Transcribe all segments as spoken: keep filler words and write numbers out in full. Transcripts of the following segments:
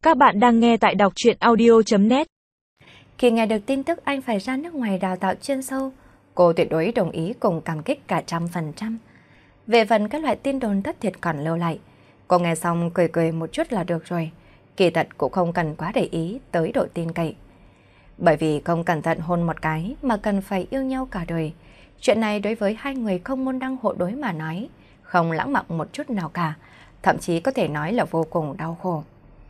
Các bạn đang nghe tại đọc truyện audio chấm net. Khi nghe được tin tức anh phải ra nước ngoài đào tạo chuyên sâu, cô tuyệt đối đồng ý cùng cảm kích cả trăm phần trăm. Về phần các loại tin đồn thất thiệt còn lưu lại, cô nghe xong cười cười một chút là được rồi. Kỳ thật cũng không cần quá để ý tới độ tin cậy. Bởi vì không cẩn thận hôn một cái mà cần phải yêu nhau cả đời. Chuyện này đối với hai người không môn đăng hộ đối mà nói, không lãng mạn một chút nào cả, thậm chí có thể nói là vô cùng đau khổ.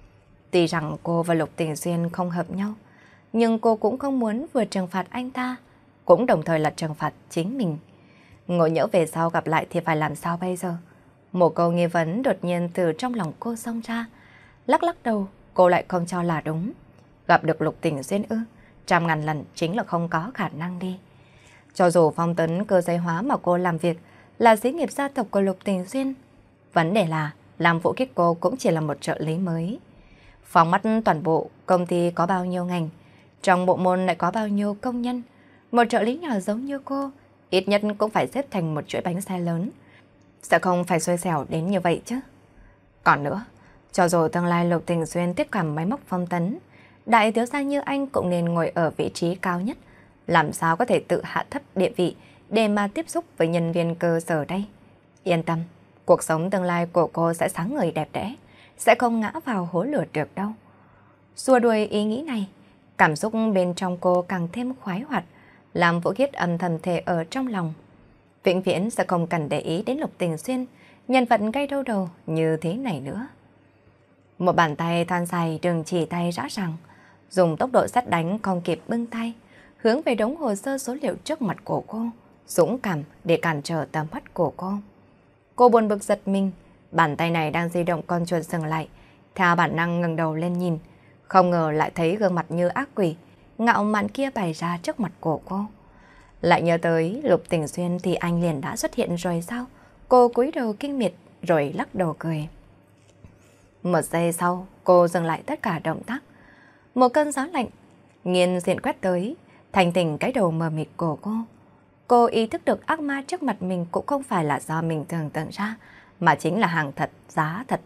Tuy rằng cô và Lục Tình Xuyên không hợp nhau, nhưng cô cũng không muốn vừa trừng phạt anh ta, cũng đồng thời là trừng phạt chính mình. Ngộ nhỡ về sau gặp lại thì phải làm sao bây giờ? Một câu nghi vấn đột nhiên từ trong lòng cô xông ra. Lắc lắc đầu, cô lại không cho là đúng. Gặp được Lục Tình Xuyên ư? Trăm ngàn lần chính là không có khả năng đi. Cho dù phong tấn cơ giới hóa mà cô làm việc là xí nghiệp gia tộc của Lục Tình Xuyên, vấn đề là làm Vũ Khiết cô cũng chỉ là một trợ lý mới. Phóng mắt toàn bộ công ty có bao nhiêu ngành, trong bộ môn lại có bao nhiêu công nhân. Một trợ lý nhỏ giống như cô, ít nhất cũng phải xếp thành một chuỗi bánh xe lớn. Sẽ không phải xui xẻo đến như vậy chứ. Còn nữa, cho dù tương lai Lục Tình Xuyên tiếp cầm máy móc phong tấn, đại thiếu gia như anh cũng nên ngồi ở vị trí cao nhất. Làm sao có thể tự hạ thấp địa vị để mà tiếp xúc với nhân viên cơ sở đây? Yên tâm, cuộc sống tương lai của cô sẽ sáng ngời đẹp đẽ, sẽ không ngã vào hố lửa được đâu. Xua đuổi ý nghĩ này, cảm xúc bên trong cô càng thêm khoái hoạt, làm Vũ Khiết âm thầm thề ở trong lòng. Vĩnh viễn sẽ không cần để ý đến Lục Tình Xuyên, nhân vật gây đau đầu như thế này nữa. Một bàn tay thon dài đường chỉ tay rõ ràng, dùng tốc độ sét đánh không kịp bưng tay, hướng về đống hồ sơ số liệu trước mặt của cô, dũng cảm để cản trở tầm mắt của cô. Cô buồn bực giật mình, bàn tay này đang di động con chuột dừng lại, theo bản năng ngẩng đầu lên nhìn, không ngờ lại thấy gương mặt như ác quỷ, ngạo mạn kia bày ra trước mặt của cô. Lại nhớ tới Lục Tình Xuyên thì anh liền đã xuất hiện rồi sao? Cô cúi đầu kinh miệt rồi lắc đầu cười. Một giây sau, cô dừng lại tất cả động tác. Một cơn gió lạnh nghiền diện quét tới, thành tỉnh cái đầu mờ mịt của cô. Cô ý thức được ác ma trước mặt mình cũng không phải là do mình tưởng tượng ra, mà chính là hàng thật, giá thật.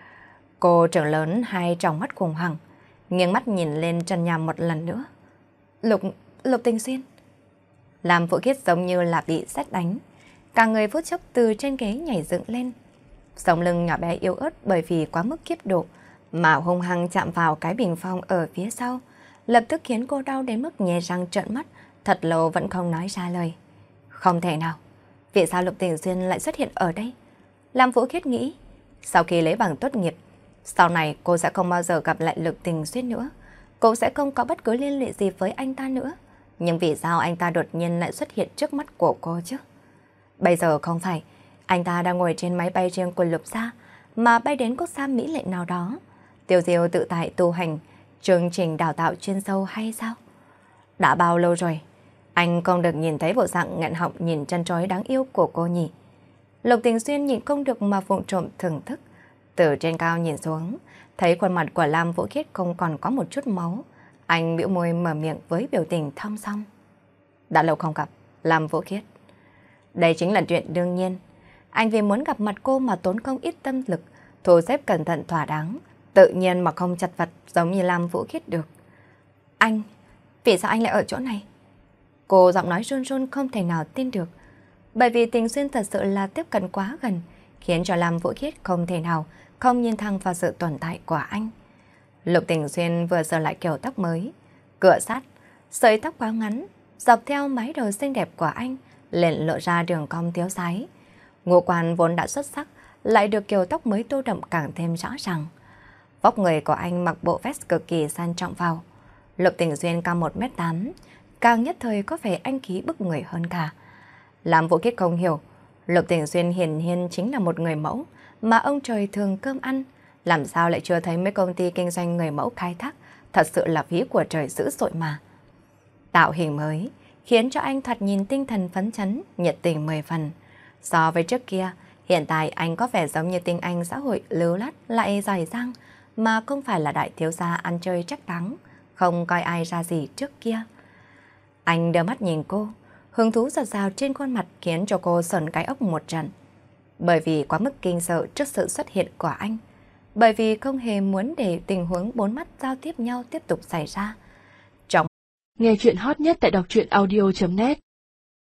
Cô trợn lớn hai tròng mắt khủng hoảng, nghiêng mắt nhìn lên trần nhà một lần nữa. Lục, Lục Tình Xuyên. Làm Vũ Khiết giống như là bị sét đánh, cả người phút chốc từ trên ghế nhảy dựng lên. Sống lưng nhỏ bé yếu ớt bởi vì quá mức kiếp độ, mà hung hăng chạm vào cái bình phong ở phía sau, lập tức khiến cô đau đến mức nhe răng trợn mắt, thật lâu vẫn không nói ra lời. Không thể nào, vì sao Lục Tình Xuyên lại xuất hiện ở đây? Làm Vũ Khiết nghĩ, sau khi lấy bằng tốt nghiệp, sau này cô sẽ không bao giờ gặp lại Lục Tình Xuyên nữa, cô sẽ không có bất cứ liên lụy gì với anh ta nữa. Nhưng vì sao anh ta đột nhiên lại xuất hiện trước mắt của cô chứ? Bây giờ không phải anh ta đang ngồi trên máy bay riêng của Lục gia, mà bay đến quốc gia Mỹ lệ nào đó, tiêu diêu tự tại tu hành, chương trình đào tạo chuyên sâu hay sao? Đã bao lâu rồi anh không được nhìn thấy bộ dạng nghẹn họng nhìn chân trói đáng yêu của cô nhỉ? Lục Tình Xuyên nhịn không được mà vụng trộm thưởng thức. Từ trên cao nhìn xuống, thấy khuôn mặt của Lam Vũ Khiết không còn có một chút máu. Anh bĩu môi mở miệng với biểu tình thong song. Đã lâu không gặp, Lam Vũ Khiết. Đây chính là chuyện đương nhiên. Anh vì muốn gặp mặt cô mà tốn không ít tâm lực, thu xếp cẩn thận thỏa đáng, tự nhiên mà không chật vật giống như Lam Vũ Khiết được. Anh, vì sao anh lại ở chỗ này? Cô giọng nói run run không thể nào tin được. Bởi vì Tình Xuyên thật sự là tiếp cận quá gần, khiến cho Lam Vũ Khiết không thể nào không nhìn thẳng vào sự tồn tại của anh. Lục Tình Xuyên vừa sờ lại kiểu tóc mới, cựa sát, sợi tóc quá ngắn, dọc theo mái đầu xinh đẹp của anh, liền lộ ra đường cong tiếu sái. Ngũ quan vốn đã xuất sắc, lại được kiểu tóc mới tô đậm càng thêm rõ ràng. Vóc người của anh mặc bộ vest cực kỳ sang trọng vào. Lục Tình Xuyên cao một mét tám, càng nhất thời có vẻ anh khí bức người hơn cả. Làm Vũ Khiết không hiểu, Lục Tình Xuyên hiển nhiên chính là một người mẫu mà ông trời thường cơm ăn, làm sao lại chưa thấy mấy công ty kinh doanh người mẫu khai thác, thật sự là phí của trời dữ dội mà. Tạo hình mới khiến cho anh thoạt nhìn tinh thần phấn chấn, nhiệt tình mười phần. So với trước kia, hiện tại anh có vẻ giống như tinh anh xã hội lưu lát lại giỏi giang, mà không phải là đại thiếu gia ăn chơi trắc đáng, không coi ai ra gì trước kia. Anh đưa mắt nhìn cô, hứng thú giật rào trên khuôn mặt khiến cho cô sờn cái ốc một trận. Bởi vì quá mức kinh sợ trước sự xuất hiện của anh, bởi vì không hề muốn để tình huống bốn mắt giao tiếp nhau tiếp tục xảy ra. Trong nghe chuyện hot nhất tại đọc truyện audio chấm net